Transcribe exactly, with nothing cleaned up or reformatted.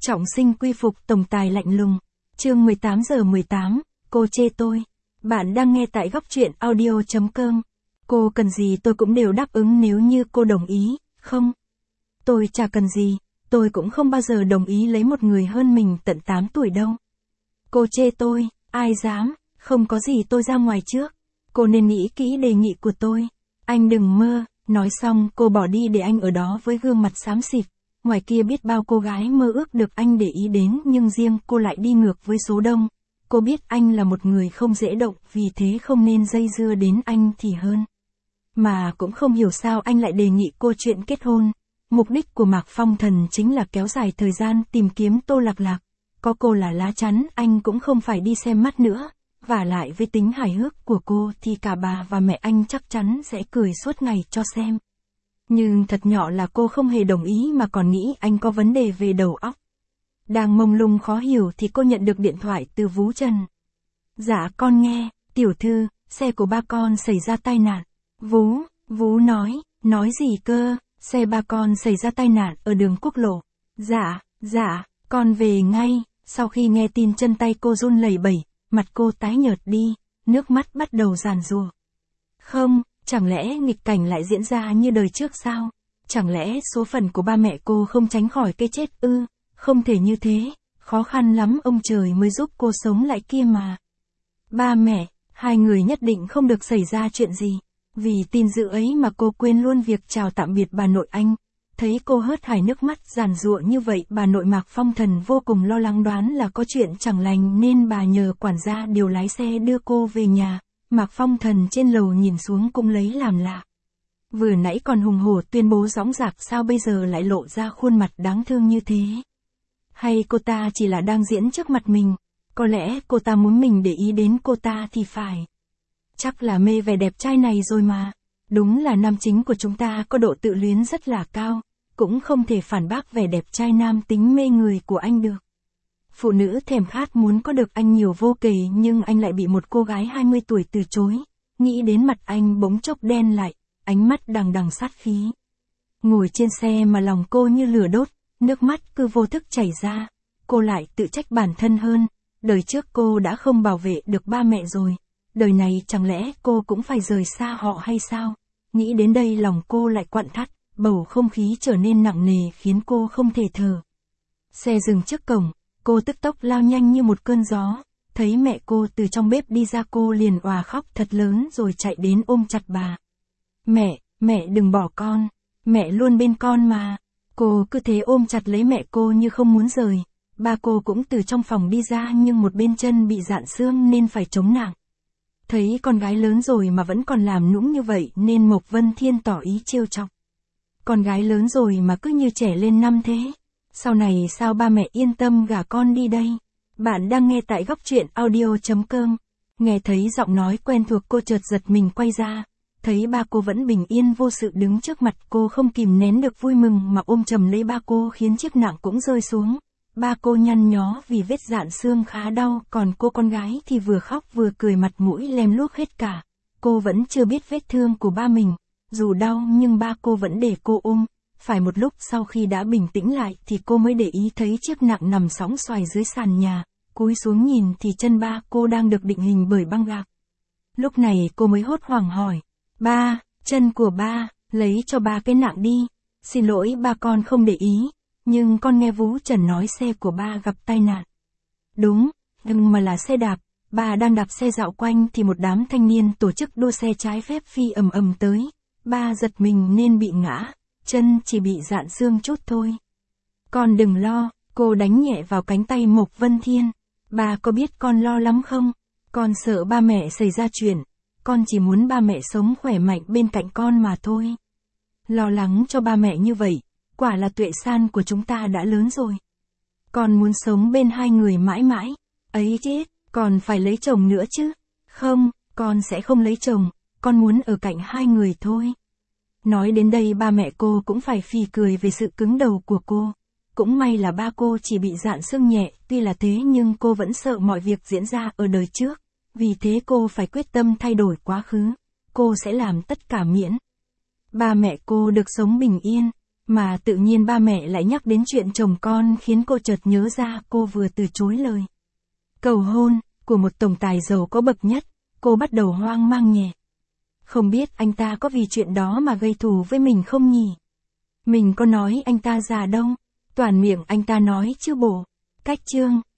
Trọng sinh quy phục tổng tài lạnh lùng. Chương mười tám giờ mười tám, cô chê tôi. Bạn đang nghe tại góc truyện audio chấm com. Cô cần gì tôi cũng đều đáp ứng nếu như cô đồng ý, không? Tôi chả cần gì, tôi cũng không bao giờ đồng ý lấy một người hơn mình tận tám tuổi đâu. Cô chê tôi, ai dám, không có gì tôi ra ngoài trước. Cô nên nghĩ kỹ đề nghị của tôi. Anh đừng mơ, nói xong cô bỏ đi để anh ở đó với gương mặt xám xịt. Ngoài kia biết bao cô gái mơ ước được anh để ý đến nhưng riêng cô lại đi ngược với số đông. Cô biết anh là một người không dễ động vì thế không nên dây dưa đến anh thì hơn. Mà cũng không hiểu sao anh lại đề nghị cô chuyện kết hôn. Mục đích của Mạc Phong Thần chính là kéo dài thời gian tìm kiếm Tô Lạc Lạc. Có cô là lá chắn anh cũng không phải đi xem mắt nữa. Vả lại với tính hài hước của cô thì cả bà và mẹ anh chắc chắn sẽ cười suốt ngày cho xem. Nhưng thật nhỏ là cô không hề đồng ý mà còn nghĩ anh có vấn đề về đầu óc. Đang mông lung khó hiểu thì cô nhận được điện thoại từ Vú Trần. Dạ con nghe, tiểu thư, xe của ba con xảy ra tai nạn. Vú, Vú nói, nói gì cơ, xe ba con xảy ra tai nạn ở đường quốc lộ. Dạ, dạ, con về ngay. Sau khi nghe tin chân tay cô run lẩy bẩy, mặt cô tái nhợt đi, nước mắt bắt đầu giàn giụa. Không, chẳng lẽ nghịch cảnh lại diễn ra như đời trước sao? Chẳng lẽ số phận của ba mẹ cô không tránh khỏi cái chết ư? Không thể như thế, khó khăn lắm ông trời mới giúp cô sống lại kia mà. Ba mẹ, hai người nhất định không được xảy ra chuyện gì. Vì tin dữ ấy mà cô quên luôn việc chào tạm biệt bà nội anh. Thấy cô hớt hải nước mắt giàn giụa như vậy bà nội Mạc Phong Thần vô cùng lo lắng đoán là có chuyện chẳng lành nên bà nhờ quản gia điều lái xe đưa cô về nhà. Mạc Phong Thần trên lầu nhìn xuống cũng lấy làm lạ. Vừa nãy còn hùng hổ tuyên bố dõng dạc sao bây giờ lại lộ ra khuôn mặt đáng thương như thế? Hay cô ta chỉ là đang diễn trước mặt mình? Có lẽ cô ta muốn mình để ý đến cô ta thì phải. Chắc là mê vẻ đẹp trai này rồi mà. Đúng là nam chính của chúng ta có độ tự luyến rất là cao. Cũng không thể phản bác vẻ đẹp trai nam tính mê người của anh được. Phụ nữ thèm khát muốn có được anh nhiều vô kể nhưng anh lại bị một cô gái hai mươi tuổi từ chối. Nghĩ đến mặt anh bỗng chốc đen lại, ánh mắt đằng đằng sát khí. Ngồi trên xe mà lòng cô như lửa đốt, nước mắt cứ vô thức chảy ra. Cô lại tự trách bản thân hơn, đời trước cô đã không bảo vệ được ba mẹ rồi. Đời này chẳng lẽ cô cũng phải rời xa họ hay sao? Nghĩ đến đây lòng cô lại quặn thắt, bầu không khí trở nên nặng nề khiến cô không thể thở. Xe dừng trước cổng. Cô tức tốc lao nhanh như một cơn gió, thấy mẹ cô từ trong bếp đi ra cô liền òa khóc thật lớn rồi chạy đến ôm chặt bà. Mẹ, mẹ đừng bỏ con, mẹ luôn bên con mà. Cô cứ thế ôm chặt lấy mẹ cô như không muốn rời. Ba cô cũng từ trong phòng đi ra nhưng một bên chân bị rạn xương nên phải chống nặng. Thấy con gái lớn rồi mà vẫn còn làm nũng như vậy nên Mộc Vân Thiên tỏ ý trêu chọc. Con gái lớn rồi mà cứ như trẻ lên năm thế. Sau này sao ba mẹ yên tâm gả con đi đây? Bạn đang nghe tại góc truyện audio chấm com. Nghe thấy giọng nói quen thuộc cô chợt giật mình quay ra. Thấy ba cô vẫn bình yên vô sự đứng trước mặt cô không kìm nén được vui mừng mà ôm chầm lấy ba cô khiến chiếc nạng cũng rơi xuống. Ba cô nhăn nhó vì vết rạn xương khá đau còn cô con gái thì vừa khóc vừa cười mặt mũi lem luốc hết cả. Cô vẫn chưa biết vết thương của ba mình. Dù đau nhưng ba cô vẫn để cô ôm. Phải một lúc sau khi đã bình tĩnh lại thì cô mới để ý thấy chiếc nạng nằm sóng xoài dưới sàn nhà, cúi xuống nhìn thì chân ba cô đang được định hình bởi băng gạc. Lúc này cô mới hốt hoảng hỏi, ba, chân của ba, lấy cho ba cái nạng đi, xin lỗi ba con không để ý, nhưng con nghe Vú Trần nói xe của ba gặp tai nạn. Đúng, nhưng mà là xe đạp, ba đang đạp xe dạo quanh thì một đám thanh niên tổ chức đua xe trái phép phi ầm ầm tới, ba giật mình nên bị ngã. Chân chỉ bị rạn xương chút thôi. Con đừng lo, cô đánh nhẹ vào cánh tay Mộc Vân Thiên. Ba có biết con lo lắm không? Con sợ ba mẹ xảy ra chuyện. Con chỉ muốn ba mẹ sống khỏe mạnh bên cạnh con mà thôi. Lo lắng cho ba mẹ như vậy, quả là tuệ san của chúng ta đã lớn rồi. Con muốn sống bên hai người mãi mãi. Ấy chết, còn phải lấy chồng nữa chứ? Không, con sẽ không lấy chồng, con muốn ở cạnh hai người thôi. Nói đến đây ba mẹ cô cũng phải phì cười về sự cứng đầu của cô. Cũng may là ba cô chỉ bị rạn xương nhẹ, tuy là thế nhưng cô vẫn sợ mọi việc diễn ra ở đời trước. Vì thế cô phải quyết tâm thay đổi quá khứ. Cô sẽ làm tất cả miễn ba mẹ cô được sống bình yên. Mà tự nhiên ba mẹ lại nhắc đến chuyện chồng con khiến cô chợt nhớ ra cô vừa từ chối lời cầu hôn của một tổng tài giàu có bậc nhất, cô bắt đầu hoang mang nhẹ. Không biết anh ta có vì chuyện đó mà gây thù với mình không nhỉ? Mình có nói anh ta già đâu, toàn miệng anh ta nói chứ bộ. Cách chương